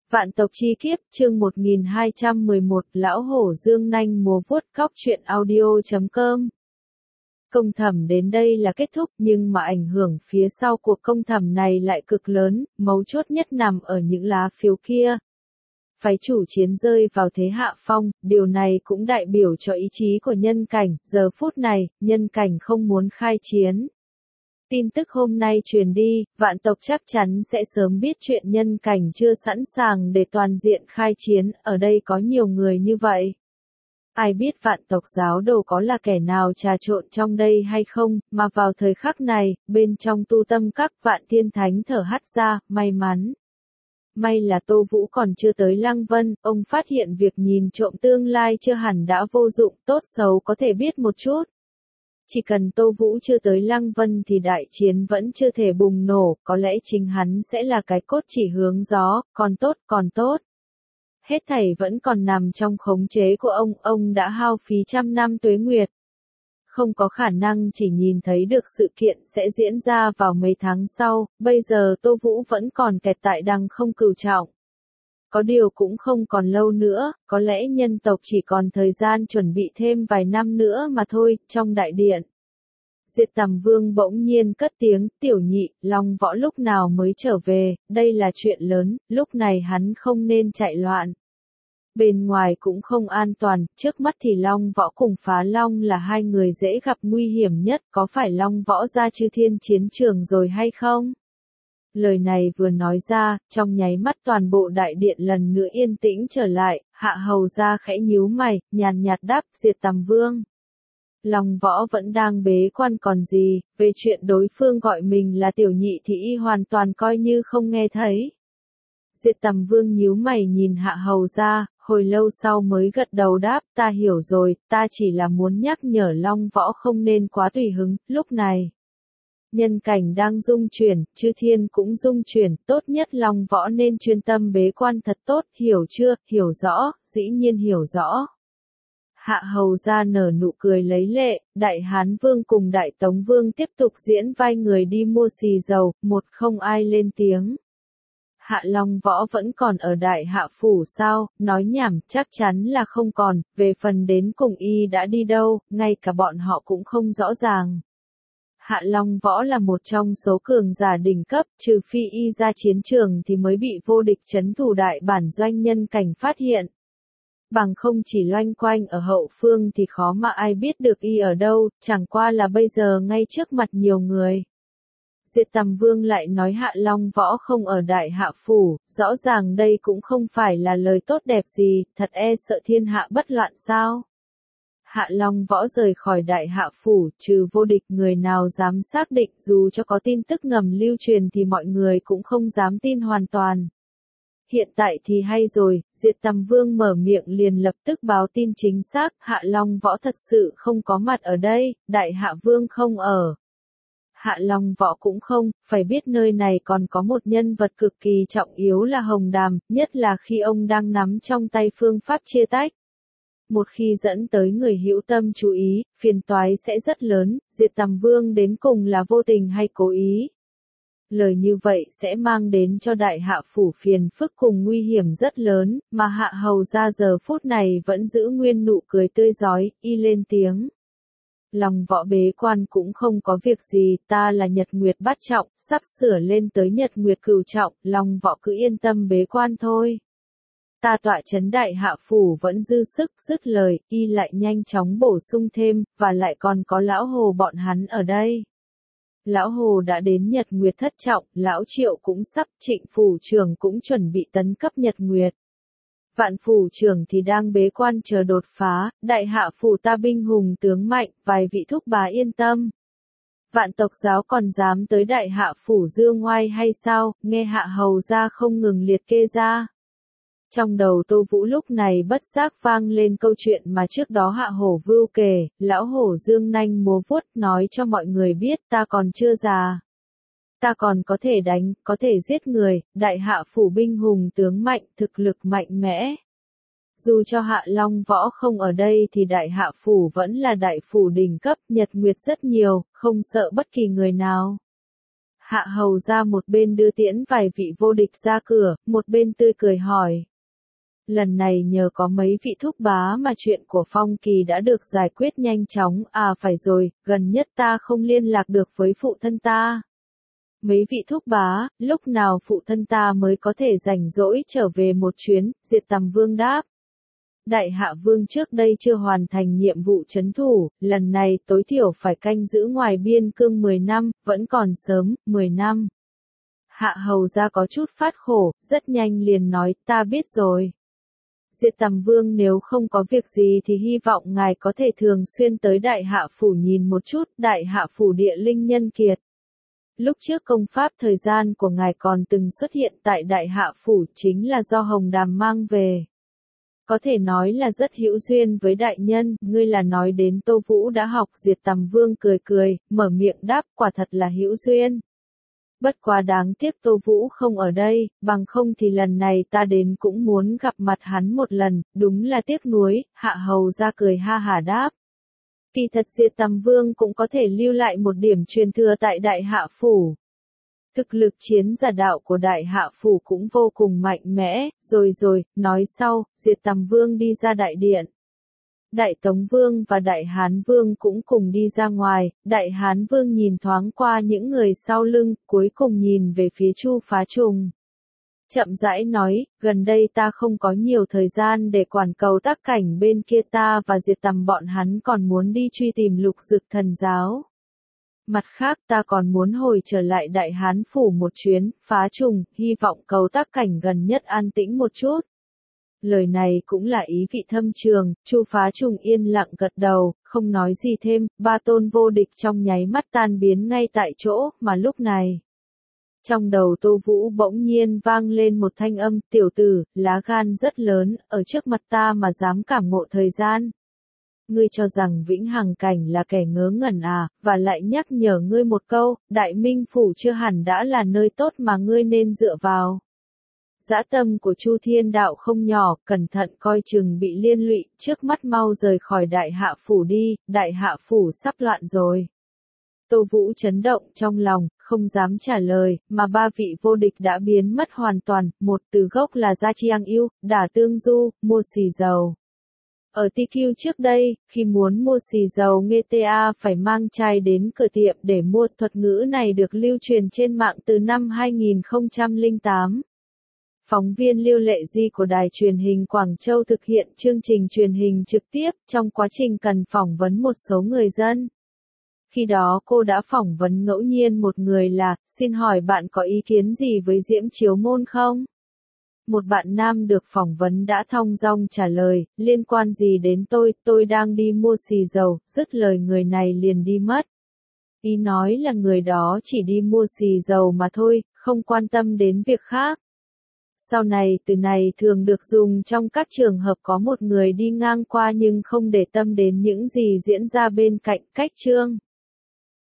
Vạn tộc chi kiếp, chương 1211, Lão Hổ Dương Nanh Múa Vuốt. Cóc truyện audio.com. Công thẩm đến đây là kết thúc, nhưng mà ảnh hưởng phía sau cuộc công thẩm này lại cực lớn, mấu chốt nhất nằm ở những lá phiếu kia. Phái chủ chiến rơi vào thế hạ phong, điều này cũng đại biểu cho ý chí của nhân cảnh, giờ phút này, nhân cảnh không muốn khai chiến. Tin tức hôm nay truyền đi, vạn tộc chắc chắn sẽ sớm biết chuyện nhân cảnh chưa sẵn sàng để toàn diện khai chiến, ở đây có nhiều người như vậy. Ai biết vạn tộc giáo đồ có là kẻ nào trà trộn trong đây hay không, mà vào thời khắc này, bên trong tu tâm các vạn thiên thánh thở hắt ra, may mắn. May là Tô Vũ còn chưa tới Lăng Vân, ông phát hiện việc nhìn trộm tương lai chưa hẳn đã vô dụng, tốt xấu có thể biết một chút. Chỉ cần Tô Vũ chưa tới Lăng Vân thì đại chiến vẫn chưa thể bùng nổ, có lẽ chính hắn sẽ là cái cốt chỉ hướng gió, còn tốt. Hết thảy vẫn còn nằm trong khống chế của ông đã hao phí trăm năm tuế nguyệt. Không có khả năng chỉ nhìn thấy được sự kiện sẽ diễn ra vào mấy tháng sau, bây giờ Tô Vũ vẫn còn kẹt tại Đằng Không Cửu Trọng. Có điều cũng không còn lâu nữa, có lẽ nhân tộc chỉ còn thời gian chuẩn bị thêm vài năm nữa mà thôi. Trong đại điện, Diệt Tầm Vương bỗng nhiên cất tiếng, tiểu nhị, Long Võ lúc nào mới trở về, đây là chuyện lớn, lúc này hắn không nên chạy loạn. Bên ngoài cũng không an toàn, trước mắt thì Long Võ cùng Phá Long là hai người dễ gặp nguy hiểm nhất, có phải Long Võ ra Chư Thiên chiến trường rồi hay không? Lời này vừa nói ra, trong nháy mắt toàn bộ đại điện lần nữa yên tĩnh trở lại, Hạ Hầu ra khẽ nhíu mày, nhàn nhạt đáp, Diệt Tầm Vương. Long Võ vẫn đang bế quan còn gì, về chuyện đối phương gọi mình là tiểu nhị thì y hoàn toàn coi như không nghe thấy. Diệt Tầm Vương nhíu mày nhìn Hạ Hầu ra, hồi lâu sau mới gật đầu đáp, ta hiểu rồi, ta chỉ là muốn nhắc nhở Long Võ không nên quá tùy hứng, lúc này. Nhân cảnh đang dung chuyển, Chư Thiên cũng dung chuyển, tốt nhất Long Võ nên chuyên tâm bế quan thật tốt, hiểu chưa, hiểu rõ, dĩ nhiên hiểu rõ. Hạ Hầu ra nở nụ cười lấy lệ, Đại Hán Vương cùng Đại Tống Vương tiếp tục diễn vai người đi mua xì dầu, một không ai lên tiếng. Hạ Long Võ vẫn còn ở Đại Hạ Phủ sao, nói nhảm, chắc chắn là không còn, về phần đến cùng y đã đi đâu, ngay cả bọn họ cũng không rõ ràng. Hạ Long Võ là một trong số cường giả đỉnh cấp, trừ phi y ra chiến trường thì mới bị vô địch trấn thủ đại bản doanh nhân cảnh phát hiện. Bằng không chỉ loanh quanh ở hậu phương thì khó mà ai biết được y ở đâu, chẳng qua là bây giờ ngay trước mặt nhiều người. Diệt Tầm Vương lại nói Hạ Long Võ không ở Đại Hạ Phủ, rõ ràng đây cũng không phải là lời tốt đẹp gì, thật e sợ thiên hạ bất loạn sao. Hạ Long Võ rời khỏi Đại Hạ Phủ, trừ vô địch người nào dám xác định, dù cho có tin tức ngầm lưu truyền thì mọi người cũng không dám tin hoàn toàn. Hiện tại thì hay rồi, Diệt Tầm Vương mở miệng liền lập tức báo tin chính xác, Hạ Long Võ thật sự không có mặt ở đây, Đại Hạ Vương không ở. Hạ Long Võ cũng không, phải biết nơi này còn có một nhân vật cực kỳ trọng yếu là Hồng Đàm, nhất là khi ông đang nắm trong tay phương pháp chia tách. Một khi dẫn tới người hữu tâm chú ý, phiền toái sẽ rất lớn, Diệt Tầm Vương đến cùng là vô tình hay cố ý. Lời như vậy sẽ mang đến cho Đại Hạ Phủ phiền phức cùng nguy hiểm rất lớn, mà Hạ Hầu ra giờ phút này vẫn giữ nguyên nụ cười tươi rói, y lên tiếng. Long Võ bế quan cũng không có việc gì, ta là Nhật Nguyệt bát trọng, sắp sửa lên tới Nhật Nguyệt cửu trọng, Long Võ cứ yên tâm bế quan thôi. Ta tọa trấn Đại Hạ Phủ vẫn dư sức, dứt lời, y lại nhanh chóng bổ sung thêm, và lại còn có Lão Hồ bọn hắn ở đây. Lão Hồ đã đến Nhật Nguyệt thất trọng, Lão Triệu cũng sắp, Trịnh Phủ trưởng cũng chuẩn bị tấn cấp Nhật Nguyệt. Vạn Phủ trưởng thì đang bế quan chờ đột phá, Đại Hạ Phủ ta binh hùng tướng mạnh, vài vị thúc bá yên tâm. Vạn tộc giáo còn dám tới Đại Hạ Phủ dương ngoai hay sao, nghe Hạ Hầu ra không ngừng liệt kê ra. Trong đầu Tô Vũ lúc này bất giác vang lên câu chuyện mà trước đó Hạ Hổ Vưu kể, Lão Hổ Dương Nanh Múa Vuốt nói cho mọi người biết ta còn chưa già. Ta còn có thể đánh, có thể giết người, Đại Hạ Phủ binh hùng tướng mạnh, thực lực mạnh mẽ. Dù cho Hạ Long Võ không ở đây thì Đại Hạ Phủ vẫn là đại phủ đỉnh cấp, Nhật Nguyệt rất nhiều, không sợ bất kỳ người nào. Hạ hầu ra một bên đưa tiễn vài vị vô địch ra cửa, một bên tươi cười hỏi. Lần này nhờ có mấy vị thúc bá mà chuyện của Phong Kỳ đã được giải quyết nhanh chóng, à phải rồi, gần nhất ta không liên lạc được với phụ thân ta. Mấy vị thúc bá, lúc nào phụ thân ta mới có thể rảnh rỗi trở về một chuyến, Diệt Tầm Vương đáp. Đại Hạ Vương trước đây chưa hoàn thành nhiệm vụ trấn thủ, lần này tối thiểu phải canh giữ ngoài biên cương 10 năm, vẫn còn sớm, 10 năm. Hạ hầu ra có chút phát khổ, rất nhanh liền nói, ta biết rồi. Diệt Tầm Vương nếu không có việc gì thì hy vọng ngài có thể thường xuyên tới Đại Hạ Phủ nhìn một chút, Đại Hạ Phủ địa linh nhân kiệt. Lúc trước công pháp thời gian của ngài còn từng xuất hiện tại Đại Hạ Phủ chính là do Hồng Đàm mang về. Có thể nói là rất hữu duyên với đại nhân, ngươi là nói đến Tô Vũ đã học. Diệt Tầm Vương cười cười, mở miệng đáp, quả thật là hữu duyên. Bất quá đáng tiếc Tô Vũ không ở đây, bằng không thì lần này ta đến cũng muốn gặp mặt hắn một lần, đúng là tiếc nuối. Hạ hầu ra cười ha hả đáp. Kỳ thật Diệt Tầm Vương cũng có thể lưu lại một điểm truyền thừa tại Đại Hạ Phủ. Thực lực chiến giả đạo của Đại Hạ Phủ cũng vô cùng mạnh mẽ, rồi, nói sau, Diệt Tầm Vương đi ra đại điện. Đại Tống Vương và Đại Hán Vương cũng cùng đi ra ngoài, Đại Hán Vương nhìn thoáng qua những người sau lưng, cuối cùng nhìn về phía Chu Phá Trùng. Chậm rãi nói, gần đây ta không có nhiều thời gian để quản cầu tác cảnh bên kia, ta và Diệt Tầm bọn hắn còn muốn đi truy tìm Lục Dực Thần Giáo. Mặt khác ta còn muốn hồi trở lại Đại Hán Phủ một chuyến, Phá Trùng, hy vọng cầu tác cảnh gần nhất an tĩnh một chút. Lời này cũng là ý vị thâm trường, Chu Phá Trùng yên lặng gật đầu, không nói gì thêm, ba tôn vô địch trong nháy mắt tan biến ngay tại chỗ, mà lúc này. Trong đầu Tô Vũ bỗng nhiên vang lên một thanh âm, tiểu tử, lá gan rất lớn, ở trước mặt ta mà dám cảm ngộ thời gian. Ngươi cho rằng Vĩnh Hằng Cảnh là kẻ ngớ ngẩn à, và lại nhắc nhở ngươi một câu, Đại Minh Phủ chưa hẳn đã là nơi tốt mà ngươi nên dựa vào. Dã tâm của Chu Thiên Đạo không nhỏ, cẩn thận coi chừng bị liên lụy, trước mắt mau rời khỏi Đại Hạ Phủ đi, Đại Hạ Phủ sắp loạn rồi. Tô Vũ chấn động trong lòng, không dám trả lời, mà ba vị vô địch đã biến mất hoàn toàn, một từ gốc là Gia Chiang Yêu, Đả Tương Du, mua xì dầu. Ở TQ trước đây, khi muốn mua xì dầu GTA phải mang chai đến cửa tiệm để mua, thuật ngữ này được lưu truyền trên mạng từ năm 2008. Phóng viên Liêu Lệ Di của đài truyền hình Quảng Châu thực hiện chương trình truyền hình trực tiếp, trong quá trình cần phỏng vấn một số người dân. Khi đó cô đã phỏng vấn ngẫu nhiên một người là, xin hỏi bạn có ý kiến gì với Diễm Chiếu Môn không? Một bạn nam được phỏng vấn đã thong dong trả lời, liên quan gì đến tôi đang đi mua xì dầu, dứt lời người này liền đi mất. Ý nói là người đó chỉ đi mua xì dầu mà thôi, không quan tâm đến việc khác. Sau này từ này thường được dùng trong các trường hợp có một người đi ngang qua nhưng không để tâm đến những gì diễn ra bên cạnh, cách chương.